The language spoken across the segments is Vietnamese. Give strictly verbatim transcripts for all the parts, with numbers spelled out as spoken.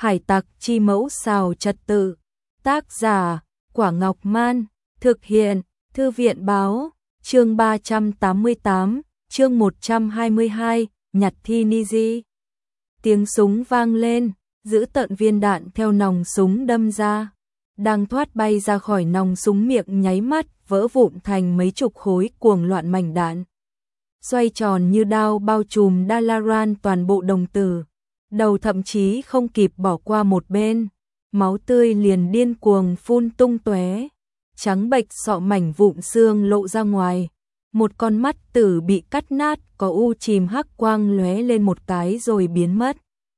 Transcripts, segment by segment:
Hải tặc chi mẫu xào trật tự. Tác giả, Quả Ngọc Man. Thực hiện, Thư viện báo. Chương ba trăm tám mươi tám, chương một trăm hai mươi hai, nhặt thi Niji. Tiếng súng vang lên, giữ tợn viên đạn theo nòng súng đâm ra. Đang thoát bay ra khỏi nòng súng miệng nháy mắt, vỡ vụn thành mấy chục khối cuồng loạn mảnh đạn. Xoay tròn như đao bao trùm Dalaran toàn bộ đồng tử. Đầu thậm chí không kịp bỏ qua một bên. Máu tươi liền điên cuồng phun tung tóe. Trắng bệch sọ mảnh vụn xương lộ ra ngoài. Một con mắt tử bị cắt nát, có u chìm hắc quang lóe lên một cái rồi biến mất.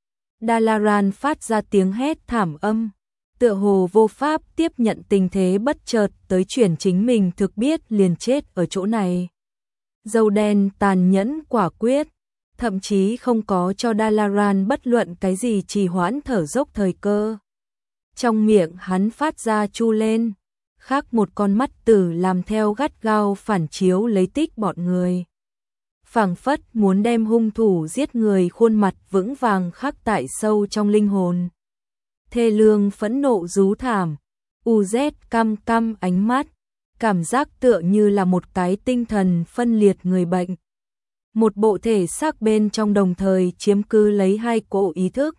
Dalaran phát ra tiếng hét thảm âm, tựa hồ vô pháp tiếp nhận tình thế bất chợt tới chuyển chính mình thực biết liền chết ở chỗ này. Dâu đen tàn nhẫn quả quyết, thậm chí không có cho Dalaran bất luận cái gì trì hoãn thở dốc thời cơ. Trong miệng hắn phát ra chu lên, khác một con mắt tử làm theo gắt gao phản chiếu lấy tích bọn người. Phảng phất muốn đem hung thủ giết người khuôn mặt vững vàng khắc tại sâu trong linh hồn. Thê lương phẫn nộ rú thảm, u rét căm căm ánh mắt, cảm giác tựa như là một cái tinh thần phân liệt người bệnh. Một bộ thể xác bên trong đồng thời chiếm cứ lấy hai cỗ ý thức.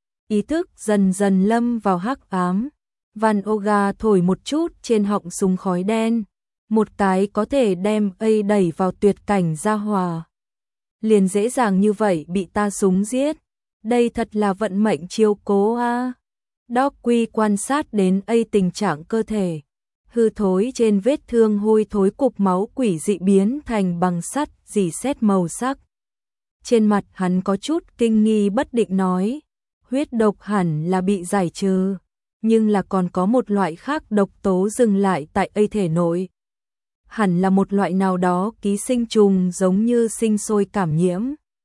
Ý thức dần dần lâm vào hắc ám. Van Oga thổi một chút trên họng súng khói đen, một cái có thể đem A đẩy vào tuyệt cảnh gia hòa. Liền dễ dàng như vậy bị ta súng giết, đây thật là vận mệnh chiếu cố a. À. Doc quan sát đến A tình trạng cơ thể, hư thối trên vết thương hôi thối, cục máu quỷ dị biến thành bằng sắt rỉ sét màu sắc. Trên mặt hắn có chút kinh nghi bất định nói, huyết độc hẳn là bị giải trừ, nhưng là còn có một loại khác độc tố dừng lại tại A thể nội. Hẳn là một loại nào đó ký sinh trùng giống như sinh sôi cảm nhiễm.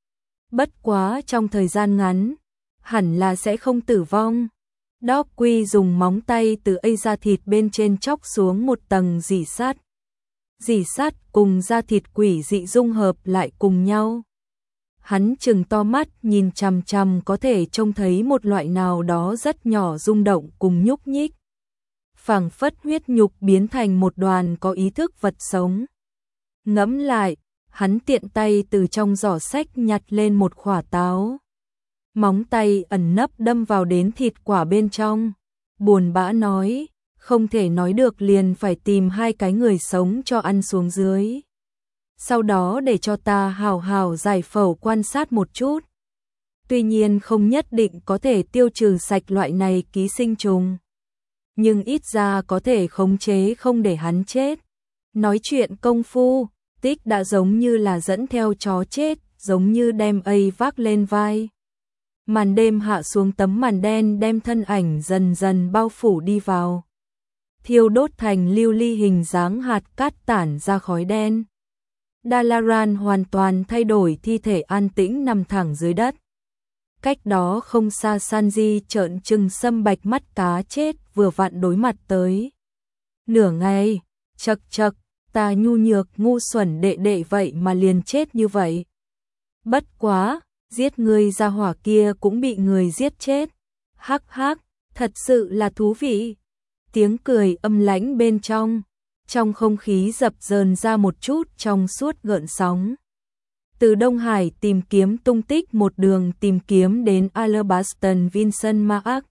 Bất quá trong thời gian ngắn, hẳn là sẽ không tử vong. Doc dùng móng tay từ A da thịt bên trên chóc xuống một tầng rỉ sắt. Rỉ sắt cùng da thịt quỷ dị dung hợp lại cùng nhau. Hắn trừng to mắt nhìn chằm chằm, có thể trông thấy một loại nào đó rất nhỏ rung động cùng nhúc nhích. Phảng phất huyết nhục biến thành một đoàn có ý thức vật sống. Ngẫm lại, hắn tiện tay từ trong giỏ sách nhặt lên một quả táo. Móng tay ẩn nấp đâm vào đến thịt quả bên trong. Buồn bã nói, không thể nói được liền phải tìm hai cái người sống cho ăn xuống dưới. Sau đó để cho ta hào hào giải phẫu quan sát một chút. Tuy nhiên không nhất định có thể tiêu trừ sạch loại này ký sinh trùng, nhưng ít ra có thể khống chế không để hắn chết. Nói chuyện công phu, Tích đã giống như là dẫn theo chó chết, giống như đem A vác lên vai. Màn đêm hạ xuống, tấm màn đen đem thân ảnh dần dần bao phủ đi vào. Thiêu đốt thành lưu ly hình dáng hạt cát tản ra khói đen. Dalaran hoàn toàn thay đổi thi thể an tĩnh nằm thẳng dưới đất. Cách đó không xa Sanji trợn trừng sâm bạch mắt cá chết vừa vặn đối mặt tới. Nửa ngày, chậc chậc, ta nhu nhược ngu xuẩn đệ đệ vậy mà liền chết như vậy. Bất quá, giết người ra hỏa kia cũng bị người giết chết. Hắc hắc, thật sự là thú vị. Tiếng cười âm lãnh bên trong. Trong không khí dập dờn ra một chút trong suốt gợn sóng. Từ Đông Hải tìm kiếm tung tích một đường tìm kiếm đến Alabaston Vincent Mark.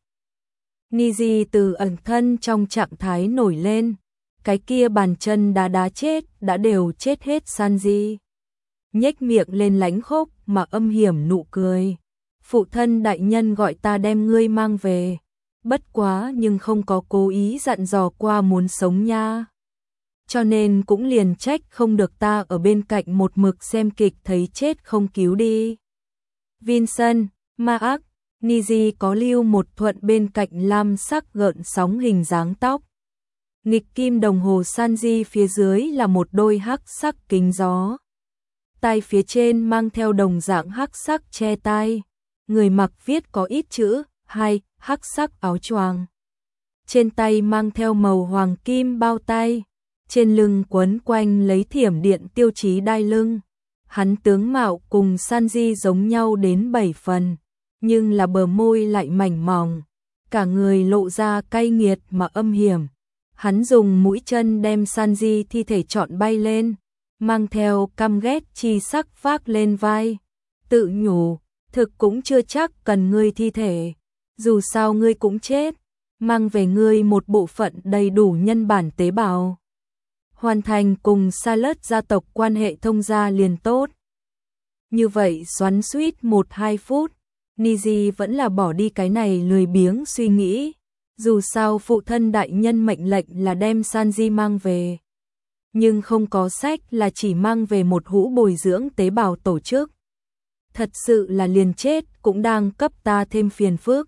Niji từ ẩn thân trong trạng thái nổi lên. Cái kia bàn chân đá đá chết đã đều chết hết. Sanji nhếch miệng lên lãnh khốc mà âm hiểm nụ cười. Phụ thân đại nhân gọi ta đem ngươi mang về. Bất quá nhưng không có cố ý dặn dò qua muốn sống nha. Cho nên cũng liền trách không được ta ở bên cạnh một mực xem kịch thấy chết không cứu đi. Vincent, Mark, Niji có lưu một thuận bên cạnh lam sắc gợn sóng hình dáng tóc. Nghịch kim đồng hồ Sanji phía dưới là một đôi hắc sắc kính gió. Tai phía trên mang theo đồng dạng hắc sắc che tai. Người mặc viết có ít chữ, hai, hắc sắc áo choàng. Trên tay mang theo màu hoàng kim bao tay. Trên lưng quấn quanh lấy thiểm điện tiêu chí đai lưng. Hắn tướng mạo cùng Sanji giống nhau đến bảy phần. nhưng là bờ môi lại mảnh mỏng, cả người lộ ra cay nghiệt mà âm hiểm. Hắn dùng mũi chân đem Sanji thi thể trọn bay lên, mang theo căm ghét chi sắc vác lên vai, tự nhủ, thực cũng chưa chắc cần ngươi thi thể, dù sao ngươi cũng chết, mang về ngươi một bộ phận đầy đủ nhân bản tế bào. Hoàn thành cùng Salad gia tộc quan hệ thông gia liền tốt. Như vậy xoắn xuýt một hai phút, Niji vẫn là bỏ đi cái này lười biếng suy nghĩ, dù sao phụ thân đại nhân mệnh lệnh là đem Sanji mang về. Nhưng không có sách là chỉ mang về một hũ bồi dưỡng tế bào tổ chức. Thật sự là liền chết cũng đang cấp ta thêm phiền phức.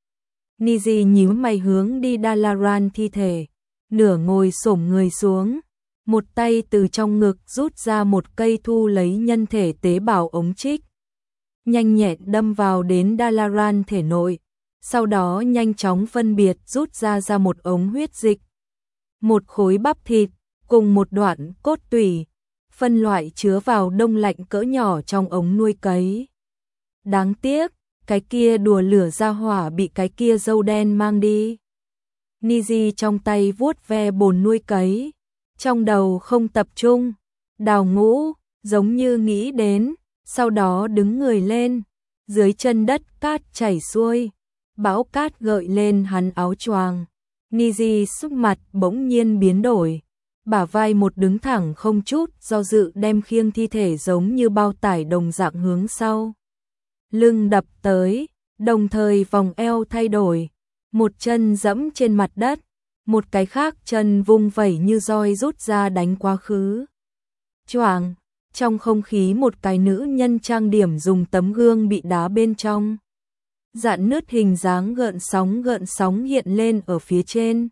Niji nhíu mày hướng đi Dalaran thi thể, nửa ngồi xổm người xuống, một tay từ trong ngực rút ra một cây thu lấy nhân thể tế bào ống trích. Nhanh nhẹn đâm vào đến Dalaran thể nội, sau đó nhanh chóng phân biệt rút ra ra một ống huyết dịch, một khối bắp thịt, cùng một đoạn cốt tủy, phân loại chứa vào đông lạnh cỡ nhỏ trong ống nuôi cấy. Đáng tiếc, cái kia đùa lửa ra hỏa bị cái kia dâu đen mang đi. Niji trong tay vuốt ve bồn nuôi cấy, trong đầu không tập trung, đào ngũ, giống như nghĩ đến, sau đó đứng người lên, dưới chân đất cát chảy xuôi, bão cát gợi lên hắn áo choàng. Niji sức mặt bỗng nhiên biến đổi, bả vai một đứng thẳng không chút do dự đem khiêng thi thể giống như bao tải đồng dạng hướng sau. Lưng đập tới, đồng thời vòng eo thay đổi, một chân dẫm trên mặt đất, một cái khác chân vung vẩy như roi rút ra đánh quá khứ. Choàng, trong không khí một cái nữ nhân trang điểm dùng tấm gương bị đá bên trong. Dạn nứt hình dáng gợn sóng gợn sóng hiện lên ở phía trên.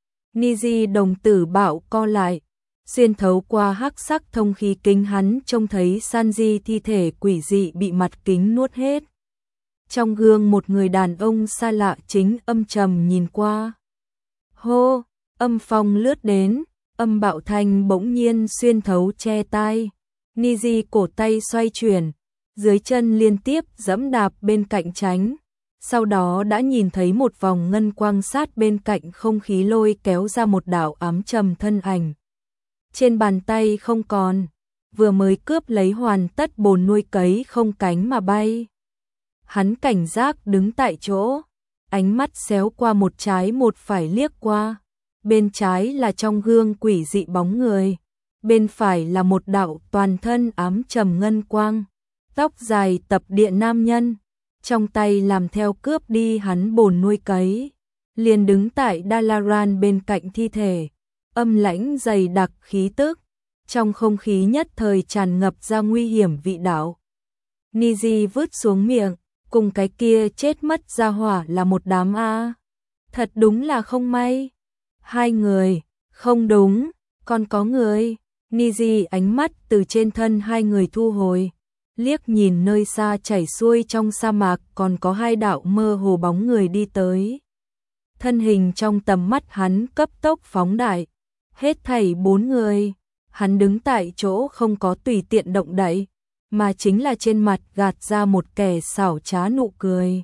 Niji đồng tử bạo co lại, xuyên thấu qua hắc sắc thông khí kính hắn trông thấy Sanji thi thể quỷ dị bị mặt kính nuốt hết. Trong gương một người đàn ông xa lạ chính âm trầm nhìn qua. Hô, âm phong lướt đến, âm bạo thanh bỗng nhiên xuyên thấu che tai. Niji cổ tay xoay chuyển, dưới chân liên tiếp giẫm đạp bên cạnh tránh. Sau đó đã nhìn thấy một vòng ngân quang sát bên cạnh không khí lôi kéo ra một đạo ám trầm thân ảnh. Trên bàn tay không còn, vừa mới cướp lấy hoàn tất bồn nuôi cấy không cánh mà bay. Hắn cảnh giác đứng tại chỗ, ánh mắt xéo qua một trái một phải liếc qua. Bên trái là trong gương quỷ dị bóng người, bên phải là một đạo toàn thân ám trầm ngân quang, tóc dài tập địa nam nhân, trong tay làm theo cướp đi hắn bồn nuôi cấy, liền đứng tại Dalaran bên cạnh thi thể, âm lãnh dày đặc khí tức, trong không khí nhất thời tràn ngập ra nguy hiểm vị đạo. Niji vứt xuống miệng, cùng cái kia chết mất ra hỏa là một đám a. Thật đúng là không may. Hai người, không đúng, còn có người. Niji ánh mắt từ trên thân hai người thu hồi, liếc nhìn nơi xa chảy xuôi trong sa mạc còn có hai đạo mơ hồ bóng người đi tới. Thân hình trong tầm mắt hắn cấp tốc phóng đại, hết thảy bốn người, hắn đứng tại chỗ không có tùy tiện động đậy, mà chính là trên mặt gạt ra một kẻ xảo trá nụ cười.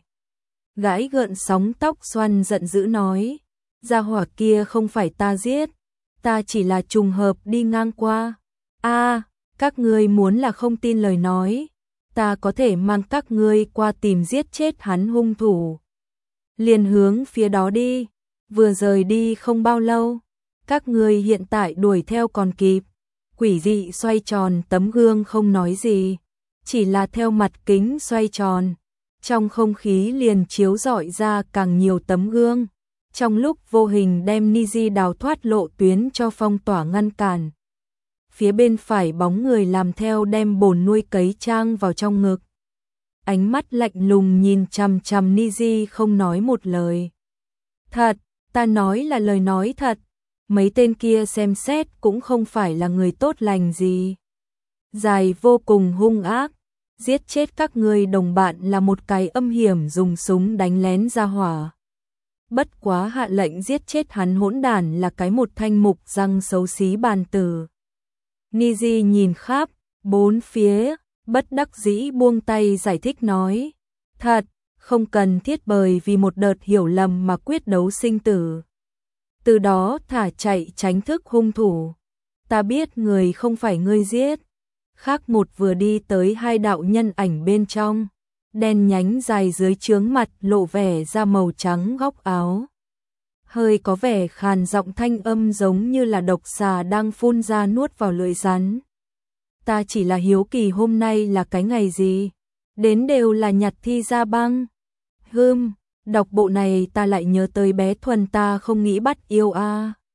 Gãi gợn sóng tóc xoăn giận dữ nói, gia hỏa kia không phải ta giết, ta chỉ là trùng hợp đi ngang qua. A, à, các ngươi muốn là không tin lời nói, ta có thể mang các ngươi qua tìm giết chết hắn hung thủ. Liền hướng phía đó đi, vừa rời đi không bao lâu, các ngươi hiện tại đuổi theo còn kịp. Quỷ dị xoay tròn tấm gương không nói gì, chỉ là theo mặt kính xoay tròn, trong không khí liền chiếu rọi ra càng nhiều tấm gương, trong lúc vô hình đem Niji đào thoát lộ tuyến cho phong tỏa ngăn cản. Phía bên phải bóng người làm theo đem bồn nuôi cấy trang vào trong ngực. Ánh mắt lạnh lùng nhìn chằm chằm Niji không nói một lời. Thật, ta nói là lời nói thật, mấy tên kia xem xét cũng không phải là người tốt lành gì. Dài vô cùng hung ác, giết chết các ngươi đồng bạn là một cái âm hiểm dùng súng đánh lén ra hỏa. Bất quá hạ lệnh giết chết hắn hỗn đản là cái một thanh mục răng xấu xí bàn tử. Niji nhìn khắp bốn phía, bất đắc dĩ buông tay giải thích nói, thật, không cần thiết bởi vì một đợt hiểu lầm mà quyết đấu sinh tử. Từ đó thả chạy tránh thức hung thủ. Ta biết người không phải ngươi giết. Khác một vừa đi tới hai đạo nhân ảnh bên trong. Đen nhánh dài dưới trướng mặt lộ vẻ da màu trắng góc áo. Hơi có vẻ khàn giọng thanh âm giống như là độc xà đang phun ra nuốt vào lưỡi rắn. Ta chỉ là hiếu kỳ hôm nay là cái ngày gì? Đến đều là nhặt thi ra băng. Hưm, đọc bộ này ta lại nhớ tới bé Thuần ta không nghĩ bắt yêu a. À.